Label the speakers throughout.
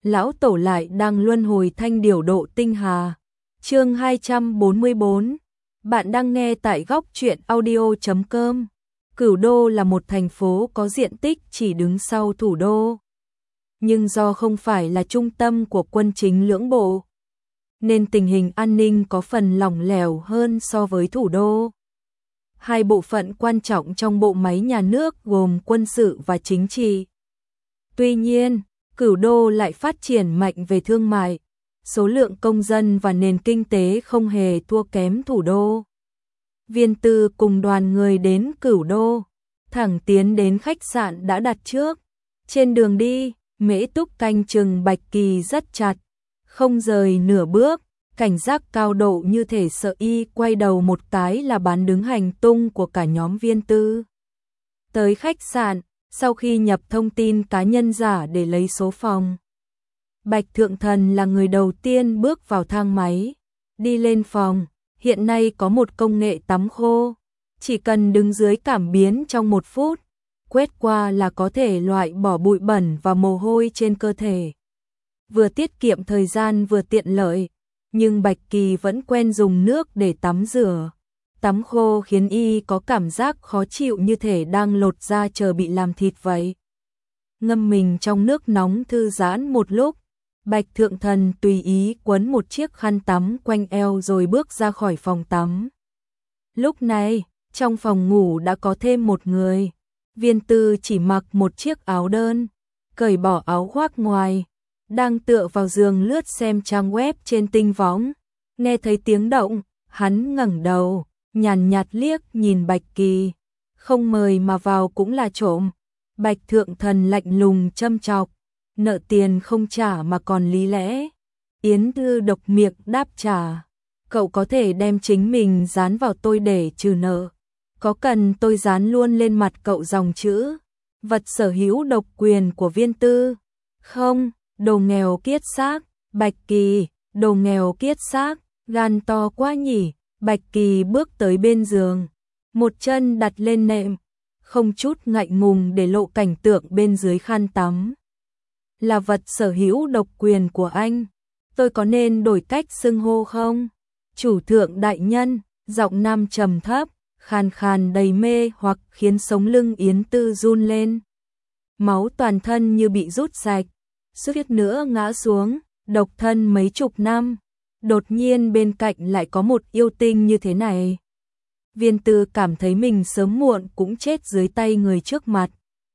Speaker 1: lão tổ lại đang luân hồi thanh điểu độ tinh hà. Chương 244. Bạn đang nghe tại góc truyện audio.com. Cửu Đô là một thành phố có diện tích chỉ đứng sau thủ đô. Nhưng do không phải là trung tâm của quân chính lưỡng bộ, nên tình hình an ninh có phần lỏng lẻo hơn so với thủ đô. Hai bộ phận quan trọng trong bộ máy nhà nước gồm quân sự và chính trị. Tuy nhiên, Cửu Đô lại phát triển mạnh về thương mại, số lượng công dân và nền kinh tế không hề thua kém thủ đô. Viên Tư cùng đoàn người đến Cửu Đô, thẳng tiến đến khách sạn đã đặt trước. Trên đường đi, Mễ Túc canh chừng Bạch Kỳ rất chặt, không rời nửa bước, cảnh giác cao độ như thể sợ y quay đầu một cái là bán đứng hành tung của cả nhóm Viên Tư. Tới khách sạn, sau khi nhập thông tin cá nhân giả để lấy số phòng, Bạch Thượng Thần là người đầu tiên bước vào thang máy, đi lên phòng. Hiện nay có một công nghệ tắm khô, chỉ cần đứng dưới cảm biến trong 1 phút, quét qua là có thể loại bỏ bụi bẩn và mồ hôi trên cơ thể. Vừa tiết kiệm thời gian vừa tiện lợi, nhưng Bạch Kỳ vẫn quen dùng nước để tắm rửa. Tắm khô khiến y có cảm giác khó chịu như thể đang lột da chờ bị làm thịt vậy. Ngâm mình trong nước nóng thư giãn một lúc, Bạch Thượng Thần tùy ý quấn một chiếc khăn tắm quanh eo rồi bước ra khỏi phòng tắm. Lúc này, trong phòng ngủ đã có thêm một người. Viên Tư chỉ mặc một chiếc áo đơn, cởi bỏ áo khoác ngoài, đang tựa vào giường lướt xem trang web trên Tinh Võng. Nghe thấy tiếng động, hắn ngẩng đầu, nhàn nhạt liếc nhìn Bạch Kỳ. Không mời mà vào cũng là trộm. Bạch Thượng Thần lạnh lùng châm chọc. Nợ tiền không trả mà còn lý lẽ. Yến Thư độc miệng đáp trả. Cậu có thể đem chính mình dán vào tôi để trừ nợ. Có cần tôi dán luôn lên mặt cậu dòng chữ vật sở hữu độc quyền của Viên Tư? Không, đồ nghèo kiết xác. Bạch Kỳ, đồ nghèo kiết xác, gan to quá nhỉ. Bạch Kỳ bước tới bên giường, một chân đặt lên nệm, không chút ngại ngùng để lộ cảnh tượng bên dưới khăn tắm. Là vật sở hữu độc quyền của anh, tôi có nên đổi cách xưng hô không? Chủ thượng đại nhân, giọng nam trầm thấp, khàn khàn đầy mê hoặc khiến sống lưng Yến Tư run lên. Máu toàn thân như bị rút sạch, suýt nữa ngã xuống, độc thân mấy chục năm. Đột nhiên bên cạnh lại có một yêu tinh như thế này. Viên Tư cảm thấy mình sớm muộn cũng chết dưới tay người trước mặt.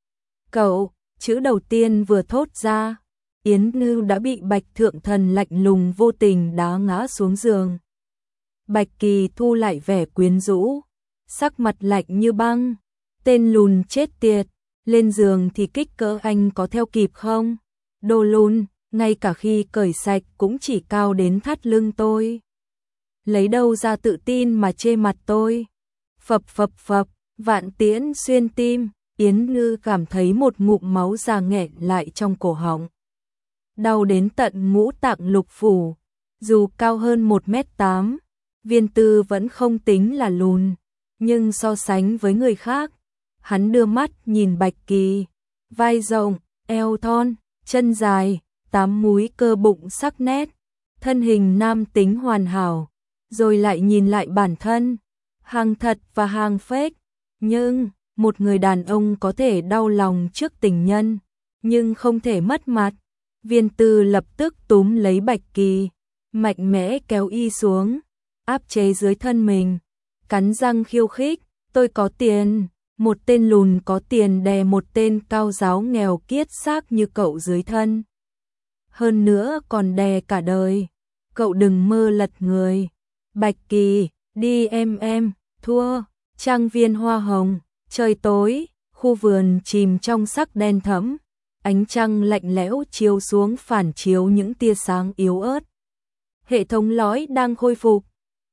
Speaker 1: Cậu, chữ đầu tiên vừa thốt ra, Yến Nư đã bị Bạch Thượng Thần lạnh lùng vô tình đá ngã xuống giường. Bạch Kỳ thu lại vẻ quyến rũ, sắc mặt lạnh như băng. Tên lùn chết tiệt, lên giường thì kích cỡ anh có theo kịp không? Đồ lùn, ngay cả khi cởi sạch cũng chỉ cao đến thắt lưng tôi. Lấy đâu ra tự tin mà chê mặt tôi? Phập phập phập, vạn tiễn xuyên tim. Yến Ngư cảm thấy một ngụm máu già nghẹn lại trong cổ họng. Đau đến tận ngũ tạng lục phủ. Dù cao hơn 1m8, Viên Tư vẫn không tính là lùn. Nhưng so sánh với người khác, hắn đưa mắt nhìn Bạch Kỳ. Vai rộng, eo thon, chân dài, 8 múi cơ bụng sắc nét, thân hình nam tính hoàn hảo. Rồi lại nhìn lại bản thân, hàng thật và hàng fake. Nhưng một người đàn ông có thể đau lòng trước tình nhân, nhưng không thể mất mặt. Viên Tư lập tức túm lấy Bạch Kỳ, mạnh mẽ kéo y xuống, áp chế dưới thân mình, cắn răng khiêu khích. Tôi có tiền. Một tên lùn có tiền đè một tên cao giáo nghèo kiết xác như cậu dưới thân. Hơn nữa còn đè cả đời. Cậu đừng mơ lật người. Bạch Kỳ, đi em, thua. Trang viên hoa hồng. Trời tối, khu vườn chìm trong sắc đen thẫm, ánh trăng lạnh lẽo chiếu xuống phản chiếu những tia sáng yếu ớt. Hệ thống lõi đang khôi phục.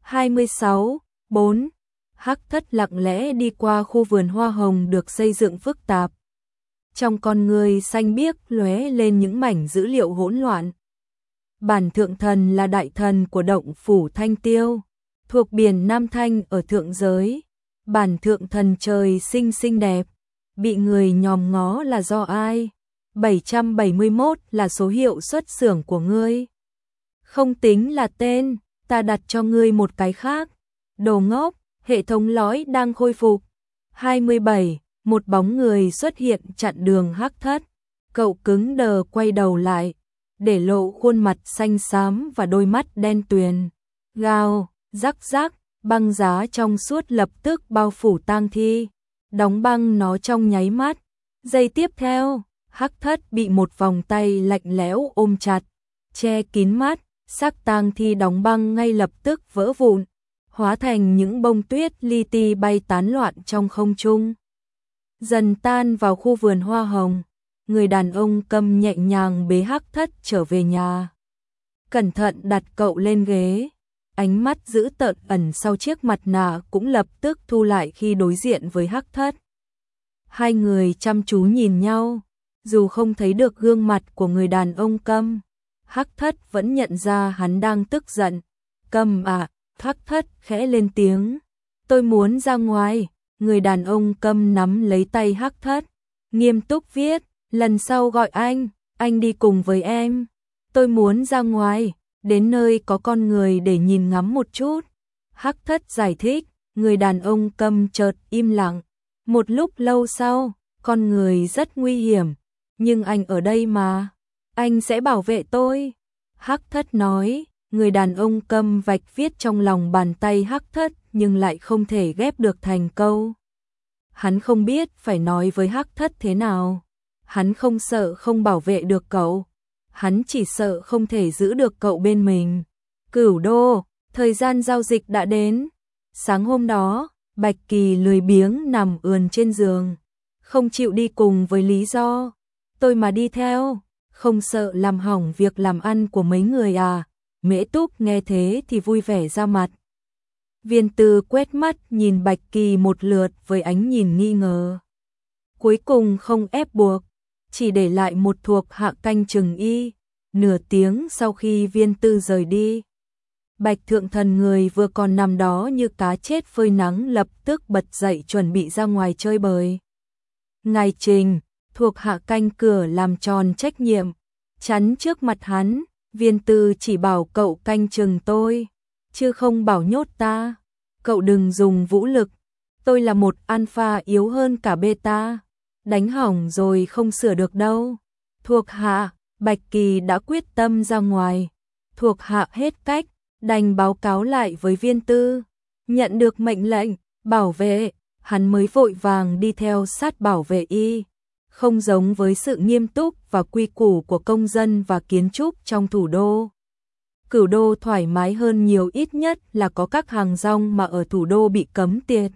Speaker 1: 26/4. Hắc Thất lặng lẽ đi qua khu vườn hoa hồng được xây dựng phức tạp. Trong con người xanh biếc lóe lên những mảnh dữ liệu hỗn loạn. Bản Thượng Thần là đại thần của động phủ Thanh Tiêu, thuộc biển Nam Thanh ở thượng giới. Bản Thượng Thần trời sinh xinh đẹp, bị người nhòm ngó là do ai? 771 là số hiệu xuất xưởng của ngươi. Không tính là tên, ta đặt cho ngươi một cái khác. Đồ ngốc, hệ thống lõi đang khôi phục. 27, một bóng người xuất hiện chặn đường Hắc Thất. Cậu cứng đờ quay đầu lại, để lộ khuôn mặt xanh xám và đôi mắt đen tuyền. Gào, rắc rắc, băng giá trong suốt lập tức bao phủ tang thi, đóng băng nó trong nháy mắt. Giây tiếp theo, Hắc Thất bị một vòng tay lạnh lẽo ôm chặt, che kín mắt, xác tang thi đóng băng ngay lập tức vỡ vụn, hóa thành những bông tuyết li ti bay tán loạn trong không trung. Dần tan vào khu vườn hoa hồng, người đàn ông Câm nhẹ nhàng bế Hắc Thất trở về nhà. Cẩn thận đặt cậu lên ghế, ánh mắt dữ tợn ẩn sau chiếc mặt nạ cũng lập tức thu lại khi đối diện với Hắc Thất. Hai người chăm chú nhìn nhau, dù không thấy được gương mặt của người đàn ông Câm, Hắc Thất vẫn nhận ra hắn đang tức giận. Câm à, Hắc Thất khẽ lên tiếng. Tôi muốn ra ngoài. Người đàn ông Câm nắm lấy tay Hắc Thất, nghiêm túc viết, lần sau gọi anh đi cùng với em. Tôi muốn ra ngoài, đến nơi có con người để nhìn ngắm một chút. Hắc Thất giải thích, người đàn ông Câm chợt im lặng. Một lúc lâu sau, con người rất nguy hiểm, nhưng anh ở đây mà, anh sẽ bảo vệ tôi. Hắc Thất nói, người đàn ông Câm vạch viết trong lòng bàn tay Hắc Thất nhưng lại không thể ghép được thành câu. Hắn không biết phải nói với Hắc Thất thế nào. Hắn không sợ không bảo vệ được cậu, hắn chỉ sợ không thể giữ được cậu bên mình. Cửu Đô, thời gian giao dịch đã đến. Sáng hôm đó, Bạch Kỳ lười biếng nằm ườn trên giường, không chịu đi cùng với lý do, tôi mà đi theo, không sợ làm hỏng việc làm ăn của mấy người à? Mễ Túc nghe thế thì vui vẻ ra mặt. Viên Tư quét mắt nhìn Bạch Kỳ một lượt với ánh nhìn nghi ngờ. Cuối cùng không ép buộc, chỉ để lại một thuộc hạ canh chừng y. Nửa tiếng sau khi Viên Tư rời đi, Bạch Thượng Thần người vừa còn nằm đó như cá chết phơi nắng lập tức bật dậy chuẩn bị ra ngoài chơi bời. Ngài Trình, thuộc hạ canh cửa làm tròn trách nhiệm, chắn trước mặt hắn. Viên Tư chỉ bảo cậu canh chừng tôi, chứ không bảo nhốt ta. Cậu đừng dùng vũ lực, tôi là một alpha yếu hơn cả beta, đánh hỏng rồi không sửa được đâu. Thuộc hạ, Bạch Kỳ đã quyết tâm ra ngoài. Thuộc hạ hết cách, đành báo cáo lại với Viên Tư. Nhận được mệnh lệnh, bảo vệ, hắn mới vội vàng đi theo sát bảo vệ y. Không giống với sự nghiêm túc và quy củ của công dân và kiến trúc trong thủ đô. Cửu Đô thoải mái hơn nhiều, ít nhất là có các hàng rong mà ở thủ đô bị cấm tiệt.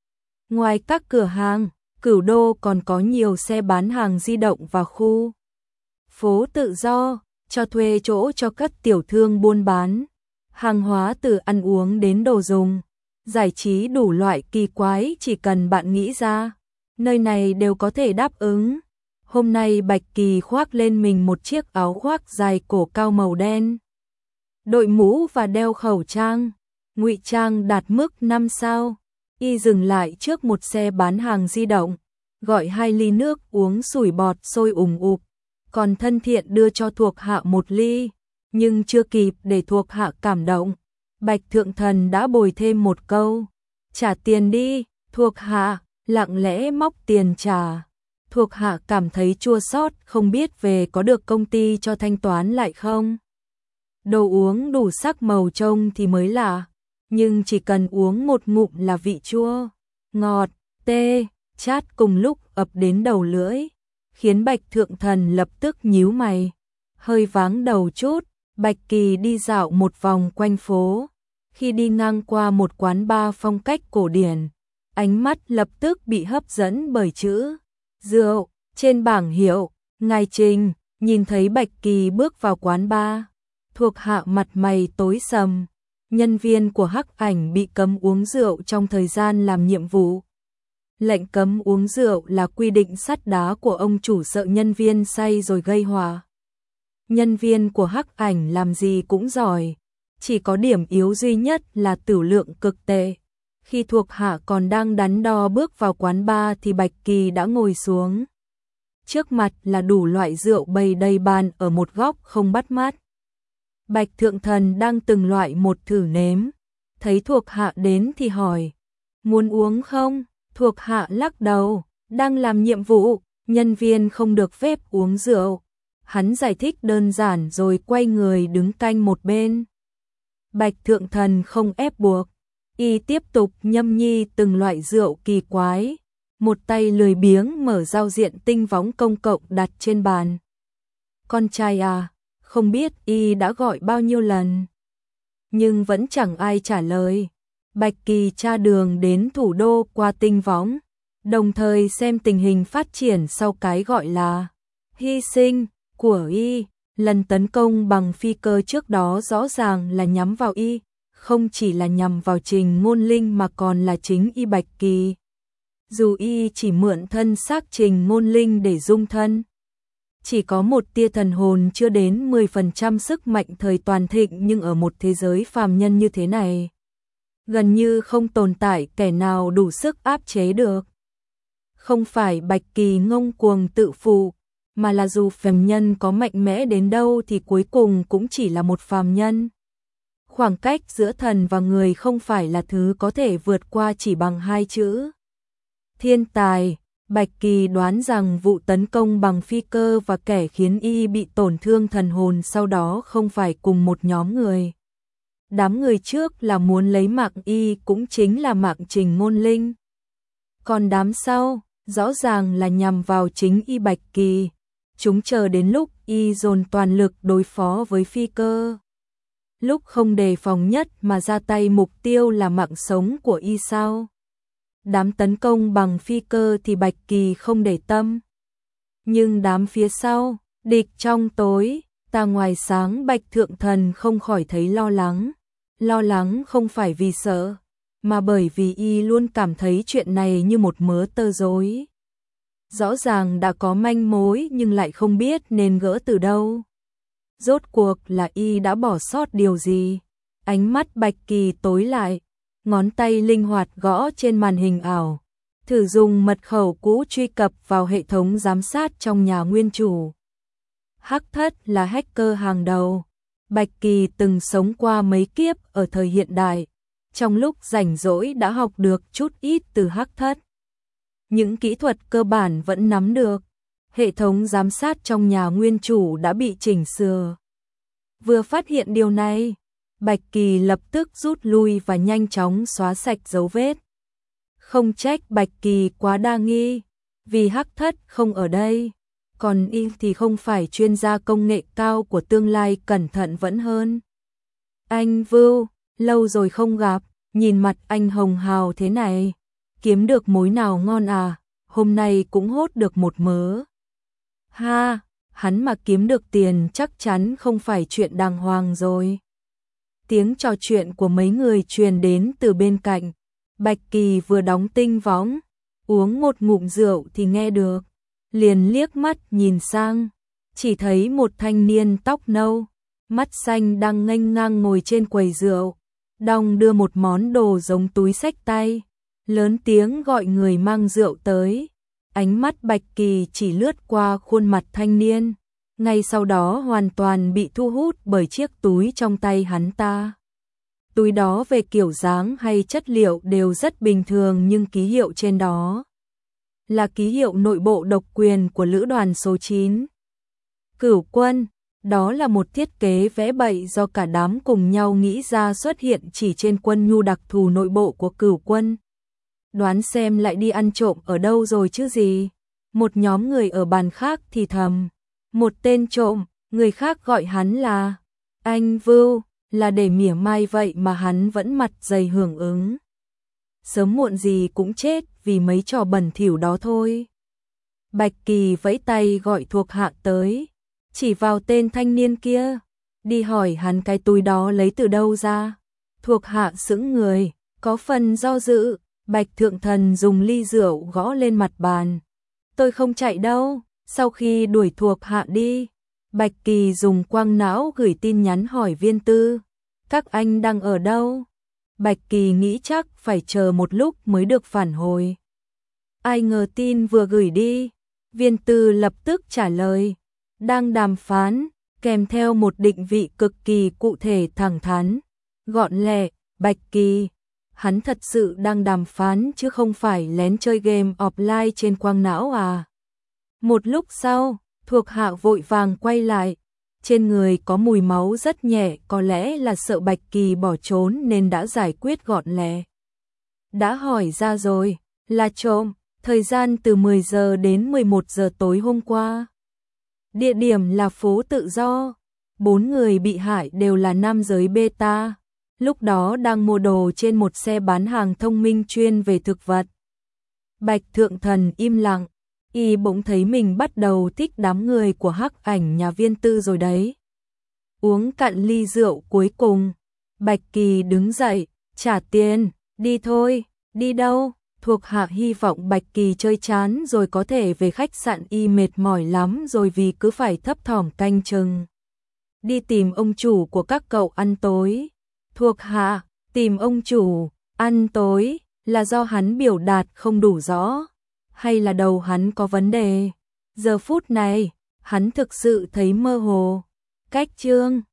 Speaker 1: Ngoài các cửa hàng, Cửu Đô còn có nhiều xe bán hàng di động và khu phố tự do, cho thuê chỗ cho các tiểu thương buôn bán. Hàng hóa từ ăn uống đến đồ dùng, giải trí đủ loại kỳ quái chỉ cần bạn nghĩ ra, nơi này đều có thể đáp ứng. Hôm nay Bạch Kỳ khoác lên mình một chiếc áo khoác dài cổ cao màu đen, đội mũ và đeo khẩu trang, ngụy trang đạt mức 5 sao. Y dừng lại trước một xe bán hàng di động, gọi 2 ly nước uống sủi bọt sôi ủng ục, còn thân thiện đưa cho thuộc hạ 1 ly, nhưng chưa kịp để thuộc hạ cảm động, Bạch Thượng Thần đã bồi thêm một câu, trả tiền đi. Thuộc hạ lặng lẽ móc tiền trả. Thuộc hạ cảm thấy chua xót, không biết về có được công ty cho thanh toán lại không. Đồ uống đủ sắc màu trông thì mới lạ, nhưng chỉ cần uống một ngụm là vị chua, ngọt, tê, chát cùng lúc ập đến đầu lưỡi, khiến Bạch Thượng Thần lập tức nhíu mày. Hơi váng đầu chút, Bạch Kỳ đi dạo một vòng quanh phố. Khi đi ngang qua một quán bar phong cách cổ điển, ánh mắt lập tức bị hấp dẫn bởi chữ rượu trên bảng hiệu. Ngài Trình nhìn thấy Bạch Kỳ bước vào quán bar, thuộc hạ mặt mày tối sầm. Nhân viên của Hắc Ảnh bị cấm uống rượu trong thời gian làm nhiệm vụ. Lệnh cấm uống rượu là quy định sắt đá của ông chủ, sợ nhân viên say rồi gây họa. Nhân viên của Hắc Ảnh làm gì cũng giỏi, chỉ có điểm yếu duy nhất là tửu lượng cực tệ. Khi thuộc hạ còn đang đắn đo bước vào quán bar thì Bạch Kỳ đã ngồi xuống. trước mặt là đủ loại rượu bày đầy bàn ở một góc không bắt mắt. Bạch Thượng Thần đang từng loại một thử nếm, thấy thuộc hạ đến thì hỏi, muốn uống không? Thuộc hạ lắc đầu, đang làm nhiệm vụ, nhân viên không được phép uống rượu. Hắn giải thích đơn giản rồi quay người đứng canh một bên. Bạch Thượng Thần không ép buộc, y tiếp tục nhâm nhi từng loại rượu kỳ quái, một tay lười biếng mở giao diện tinh võng công cộng đặt trên bàn. Con trai à, không biết y đã gọi bao nhiêu lần, nhưng vẫn chẳng ai trả lời. Bạch Kỳ tra đường đến thủ đô qua tinh võng, đồng thời xem tình hình phát triển sau cái gọi là hy sinh của y. Lần tấn công bằng phi cơ trước đó rõ ràng là nhắm vào y, không chỉ là nhằm vào Trình Ngôn Linh mà còn là chính y Bạch Kỳ. Dù y chỉ mượn thân xác Trình Ngôn Linh để dung thân, chỉ có một tia thần hồn chưa đến 10% sức mạnh thời toàn thịnh, nhưng ở một thế giới phàm nhân như thế này, gần như không tồn tại kẻ nào đủ sức áp chế được. Không phải Bạch Kỳ ngông cuồng tự phụ, mà là dù phàm nhân có mạnh mẽ đến đâu thì cuối cùng cũng chỉ là một phàm nhân. Khoảng cách giữa thần và người không phải là thứ có thể vượt qua chỉ bằng hai chữ thiên tài. Bạch Kỳ đoán rằng vụ tấn công bằng phi cơ và kẻ khiến y bị tổn thương thần hồn sau đó không phải cùng một nhóm người. Đám người trước là muốn lấy mạng y, cũng chính là mạng Trình Ngôn Linh. Còn đám sau, rõ ràng là nhằm vào chính y Bạch Kỳ. Chúng chờ đến lúc y dồn toàn lực đối phó với phi cơ, lúc không đề phòng nhất mà ra tay, mục tiêu là mạng sống của y sao? Đám tấn công bằng phi cơ thì Bạch Kỳ không để tâm, nhưng đám phía sau, địch trong tối, ta ngoài sáng, Bạch Thượng Thần không khỏi thấy lo lắng. Lo lắng không phải vì sợ, mà bởi vì y luôn cảm thấy chuyện này như một mớ tơ rối. Rõ ràng đã có manh mối nhưng lại không biết nên gỡ từ đâu. Rốt cuộc là y đã bỏ sót điều gì? Ánh mắt Bạch Kỳ tối lại, ngón tay linh hoạt gõ trên màn hình ảo, thử dùng mật khẩu cũ truy cập vào hệ thống giám sát trong nhà nguyên chủ. Hắc Thất là hacker hàng đầu. Bạch Kỳ từng sống qua mấy kiếp ở thời hiện đại, trong lúc rảnh rỗi đã học được chút ít từ Hắc Thất. Những kỹ thuật cơ bản vẫn nắm được. Hệ thống giám sát trong nhà nguyên chủ đã bị chỉnh sửa. Vừa phát hiện điều này, Bạch Kỳ lập tức rút lui và nhanh chóng xóa sạch dấu vết. Không trách Bạch Kỳ quá đa nghi, vì Hắc Thất không ở đây, còn y thì không phải chuyên gia công nghệ cao của tương lai, cẩn thận vẫn hơn. Anh Vưu, lâu rồi không gặp, nhìn mặt anh hồng hào thế này, kiếm được mối nào ngon à? Hôm nay cũng hốt được một mớ. Ha, hắn mà kiếm được tiền chắc chắn không phải chuyện đàng hoàng rồi. Tiếng trò chuyện của mấy người truyền đến từ bên cạnh. Bạch Kỳ vừa đóng tinh võng, uống một ngụm rượu thì nghe được, liền liếc mắt nhìn sang, chỉ thấy một thanh niên tóc nâu, mắt xanh đang nghênh ngang ngồi trên quầy rượu, đong đưa một món đồ giống túi xách tay, lớn tiếng gọi người mang rượu tới. Ánh mắt Bạch Kỳ chỉ lướt qua khuôn mặt thanh niên, ngay sau đó hoàn toàn bị thu hút bởi chiếc túi trong tay hắn ta. Túi đó về kiểu dáng hay chất liệu đều rất bình thường, nhưng ký hiệu trên đó là ký hiệu nội bộ độc quyền của lữ đoàn số 9. Cửu Quân, đó là một thiết kế vẽ bậy do cả đám cùng nhau nghĩ ra, xuất hiện chỉ trên quân nhu đặc thù nội bộ của Cửu Quân. Đoán xem lại đi ăn trộm ở đâu rồi chứ gì? Một nhóm người ở bàn khác thì thầm. Một tên trộm, người khác gọi hắn là anh Vưu, là để mỉa mai vậy mà hắn vẫn mặt dày hưởng ứng. Sớm muộn gì cũng chết vì mấy trò bẩn thỉu đó thôi. Bạch Kỳ vẫy tay gọi thuộc hạ tới, chỉ vào tên thanh niên kia, đi hỏi hắn cái túi đó lấy từ đâu ra. Thuộc hạ sững người, có phần do dự. Bạch Thượng Thần dùng ly rượu gõ lên mặt bàn. Tôi không chạy đâu. Sau khi đuổi thuộc hạ đi, Bạch Kỳ dùng quang não gửi tin nhắn hỏi Viên Tư, các anh đang ở đâu? Bạch Kỳ nghĩ chắc phải chờ một lúc mới được phản hồi. Ai ngờ tin vừa gửi đi, Viên Tư lập tức trả lời, đang đàm phán, kèm theo một định vị cực kỳ cụ thể thẳng thắn, gọn lẹ. Bạch Kỳ, hắn thật sự đang đàm phán chứ không phải lén chơi game offline trên quang não à. Một lúc sau, thuộc hạ vội vàng quay lại, trên người có mùi máu rất nhẹ, có lẽ là sợ Bạch Kỳ bỏ trốn nên đã giải quyết gọn lẹ. Đã hỏi ra rồi, là trộm, thời gian từ 10 giờ đến 11 giờ tối hôm qua. Địa điểm là phố Tự Do, 4 người bị hại đều là nam giới beta, lúc đó đang mua đồ trên một xe bán hàng thông minh chuyên về thực vật. Bạch Thượng Thần im lặng, y bỗng thấy mình bắt đầu thích đám người của Hắc Ảnh nhà Viên Tư rồi đấy. Uống cạn ly rượu cuối cùng, Bạch Kỳ đứng dậy, trả tiền, đi thôi, đi đâu? Thuộc hạ hy vọng Bạch Kỳ chơi chán rồi có thể về khách sạn, y mệt mỏi lắm rồi vì cứ phải thấp thỏm canh chừng. Đi tìm ông chủ của các cậu ăn tối. Thuộc hạ, tìm ông chủ, ăn tối, là do hắn biểu đạt không đủ rõ, hay là đầu hắn có vấn đề? Giờ phút này, hắn thực sự thấy mơ hồ. Cách chương